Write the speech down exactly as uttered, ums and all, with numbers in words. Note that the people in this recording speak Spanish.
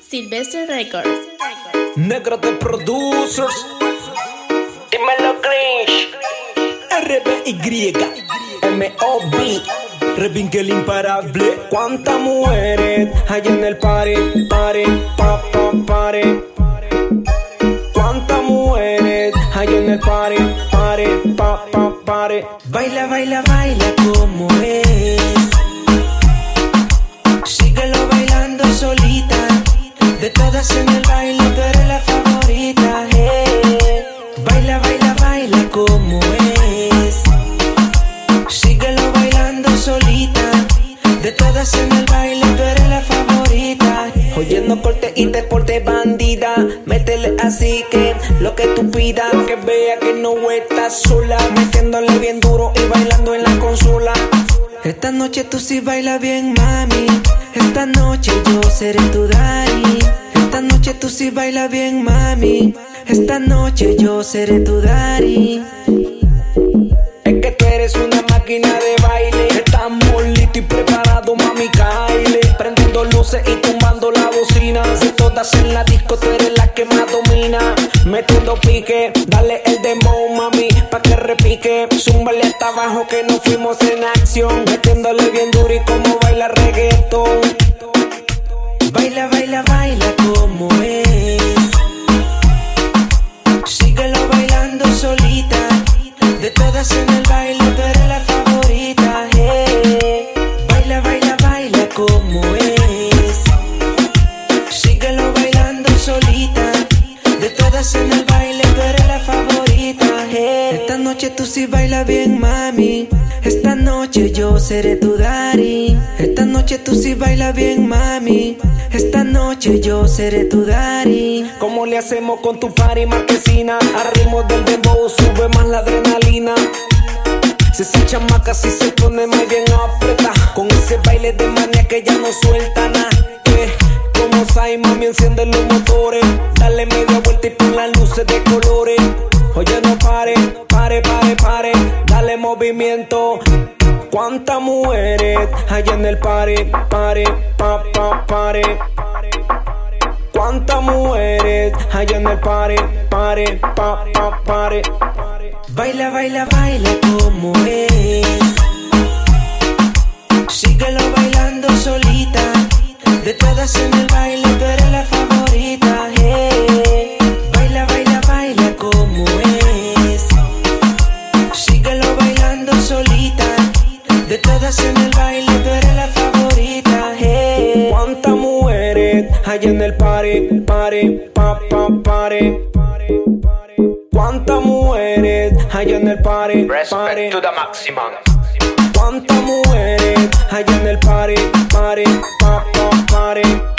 Silvestre Records. Negro de Producers. Dímelo, Grinch. R B Y M O B Rebinkel imparable. ¿Cuántas mujeres hay en el party? Party, pa, pa, party. ¿Cuántas mujeres hay en el party? Party, pa, pa, party. Baila, baila, baila como es. Síguelo bailando solita. De todas en el baile tú eres la favorita. Hey. Baila, baila, baila como es. Síguelo bailando solita. De todas en el baile tú eres la favorita. Oyendo corte y deporte bandida. Métele así que lo que tú pidas. Que vea que no estás sola. Metiéndole bien duro y bailando en la consola. Esta noche tú sí bailas bien, mami. Esta noche yo seré tu daddy. Esta noche tú sí bailas bien, mami. Esta noche yo seré tu daddy. Es que tú eres una máquina de baile. Estamos listos y preparados, mami, caile. Prendiendo luces y tumbando la bocina. Si todas en la disco, tú eres la que más domina. Metiendo pique, dale el demo, mami, pa' que repique. Zúmbale hasta abajo que nos fuimos en acción. Metiéndole bien duro y como baila reggaetón. Baila, baila, baila como es. Síguelo bailando solita. De todas en el baile tú eres la favorita. Hey. Baila, baila, baila como es. Síguelo bailando solita. De todas en el baile tú eres la favorita. Hey. Esta noche tú sí bailas bien, mami. Esta noche yo seré tu daddy. Esta noche tú sí bailas bien, mami. Esta noche yo seré tu daddy. ¿Cómo le hacemos con tu party marquesina? A ritmo del dembow sube más la adrenalina. Si esa chamaca si se pone más bien aprieta. Con ese baile de manía que ya no suelta nada. Eh, como sai, mami, enciende los motores. Dale media vuelta y pon las luces de colores. Oye, no pare, pare, pare, pare. Dale movimiento. ¿Cuántas mujeres hay en el party? Party, pa, pa, party. ¿Cuántas mujeres hay en el party? Party, pa, pa, party. Baila, baila, baila como es. Síguelo bailando solita. De todas en el baile tú eres la favorita. Hey. Baila, baila, baila como es. Síguelo bailando solita. De todas en el baile tú eres la favorita. Hey. ¿Cuántas mujeres hay en el party? Party, pa, pa, party. ¿Cuántas mujeres hay en el party? Respect to the maximum. ¿Cuántas mujeres hay en el party? Party, pa, pa, party.